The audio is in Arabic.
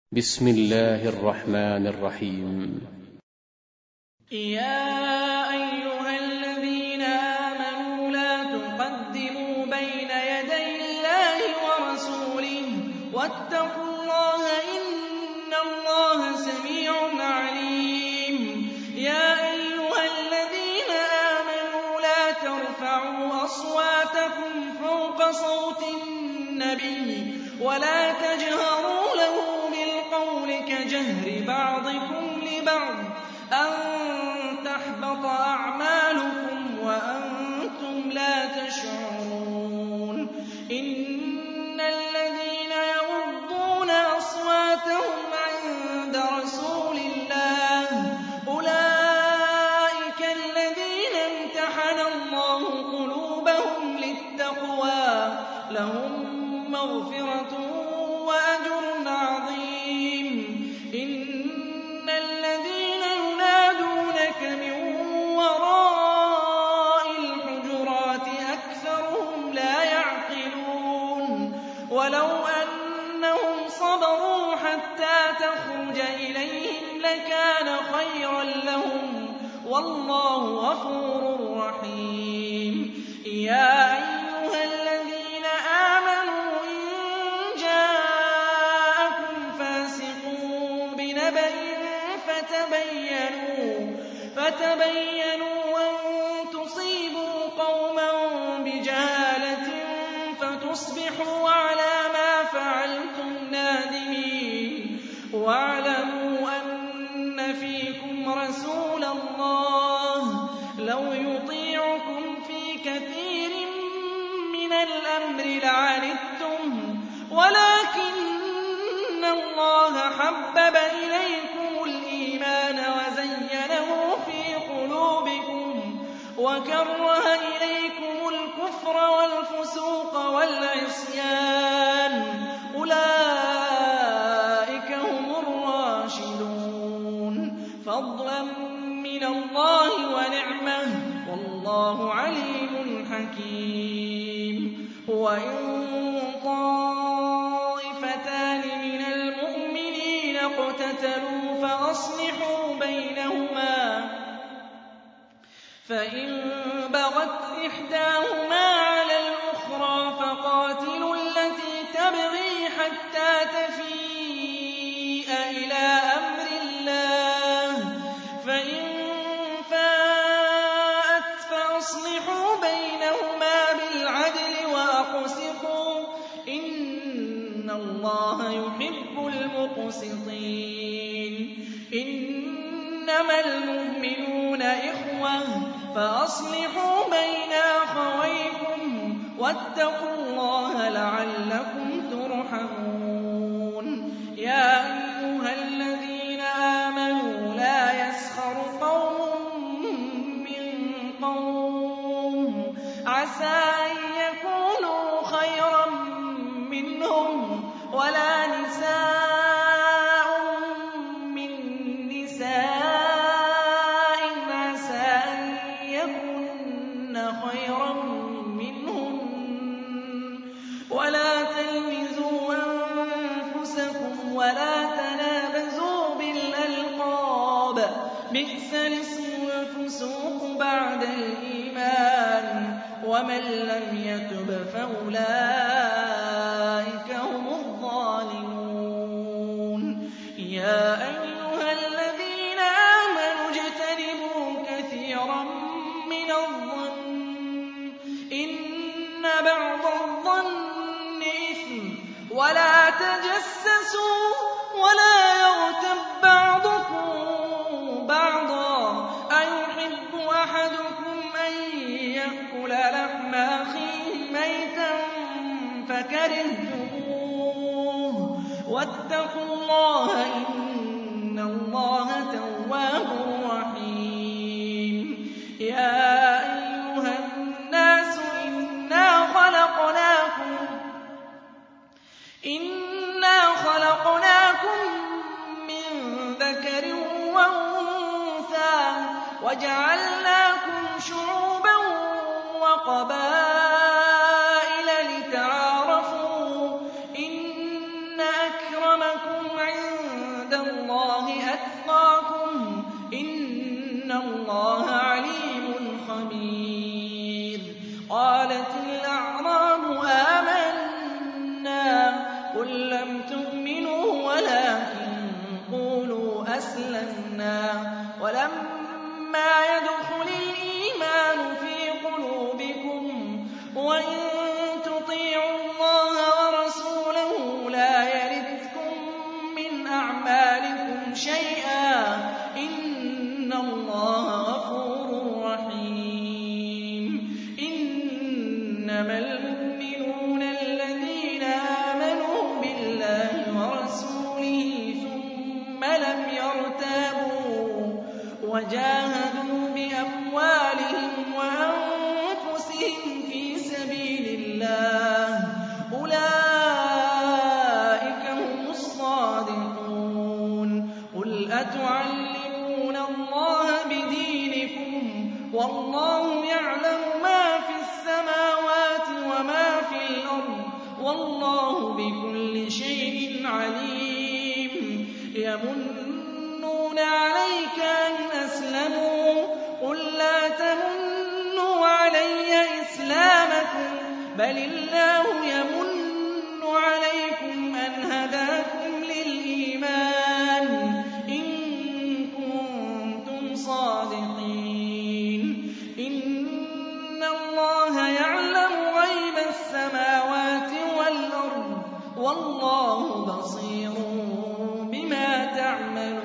بسم الله الرحمن الرحيم. يا أيها الذين آمنوا لا تقدموا بين يدي الله ورسوله واتقوا الله إن الله سميع عليم. يا أيها الذين آمنوا لا ترفعوا أصواتكم فوق صوت النبي ولا تجهروا له بالقول كجهر بعضكم لبعض أن تحبط أعمالكم وأنتم لا تشعرون. إن الذين يغضون أصواتهم عند رسول الله أولئك الذين امتحن الله قلوبهم للتقوى لهم مغفرة وأجر عظيم. إن الذين ينادونك من وراء الحجرات أكثرهم لا يعقلون. ولو أنهم صبروا حتى تخرج إليهم لكان خيرا لهم والله غفور رحيم. يا أيها الذين آمنوا إن جاءكم فاسق بنبأ فتبينوا أن تصيبوا قوما بجهالة فتصبحوا على ما فعلتم نادمين. واعلموا أن فيكم رسول الله لو يطيعكم في كثير من الأمر لعنتم ولكن الله حبب إليكم الإيمان وزينه في قلوبكم وكره إليكم الكفر والفسوق والعصيان أولئك هم الراشدون فضلا من الله ونعمة والله عليم حكيم. وإن طائفتان من المؤمنين اقتتلوا فأصلحوا بينهما فإن بغت إحداهما على الأخرى فقاتلوا التي تبغي حتى تفيء إلى أمر الله فإن فاءت فأصلحوا بينهما بالعدل وأقسطوا إن الله يحب المقسطين. إنما المؤمنون إخوة فأصلحوا بين أخويكم واتقوا الله لعلكم ترحمون. يا أيها الذين آمنوا لا يسخر قوم من قوم عسى أن يكونوا خيرا منهم ولا نساء من نساء عسى أن يكن خيرا منهم ولا تلمزوا أنفسكم ولا تنابزوا بالألقاب بئس الاسم الفسوق بعد الإيمان ومن لم يتب فأولئك هم الظالمون. يا أيها الذين آمنوا اجتنبوا كثيرا من الظن إن بعض الظن إثم ولا تجسسوا ولا يغتب بعضكم بعضا أيحب أحدكم أن يأكل لحم أخيه ميتا فكرهتموه واتقوا الله إن الله تواب رحيم. يا أيها الناس إنا خلقناكم من ذكر وأنثى وجعلناكم شعوبا وقبائل لتعارفوا إن أكرمكم عند لِأَتْقَاكُمْ ۚ إِنَّ اللَّهَ عَلِيمٌ خَبِيرٌ قَالَتِ الْأَعْرَابُ آمَنَّا ۖ قُل لَّمْ تُؤْمِنُوا وَلَٰكِن قُولُوا أَسْلَمْنَا وَلَمَّا يَدْخُلِ الْإِيمَانُ فِي قُلُوبِكُمْ ۖ وَإِن تُطِيعُوا اللَّهَ وَرَسُولَهُ لَا يَلِتْكُم مِّنْ أَعْمَالِكُمْ شَيْئًا ۚ إِنَّ اللَّهَ غَفُورٌ رَّحِيمٌ إِنَّمَا الْمُؤْمِنُونَ الَّذِينَ آمَنُوا بِاللَّهِ وَرَسُولِهِ ثُمَّ لَمْ يَرْتَابُوا وَجَاهَدُوا بِأَمْوَالِهِمْ وَأَنفُسِهِمْ فِي سَبِيلِ اللَّهِ ۚ أُولَٰئِكَ هُمُ الصَّادِقُونَ قُلْ أَتُعَلِّمُونَ اللَّهَ بِدِينِكُمْ وَاللَّهُ يَعْلَمُ مَا فِي السَّمَاوَاتِ وَمَا فِي الْأَرْضِ ۚ وَاللَّهُ بِكُلِّ شَيْءٍ عَلِيمٌ يَمُنُّونَ عَلَيْكَ أَنْ أَسْلَمُوا ۖ قُل لَّا تَمُنُّوا عَلَيَّ إِسْلَامَكُم بَلِ اللَّهُ يَمُنُّ عَلَيْكُمْ أَنْ هَدَاكُمْ لِلْإِيمَانِ إِن كُنتُمْ صَادِقِينَ إِنَّ اللَّهَ يَعْلَمُ غَيْبَ السَّمَاوَاتِ وَالْأَرْضِ ۚ وَاللَّهُ بَصِيرٌ بِمَا تَعْمَلُونَ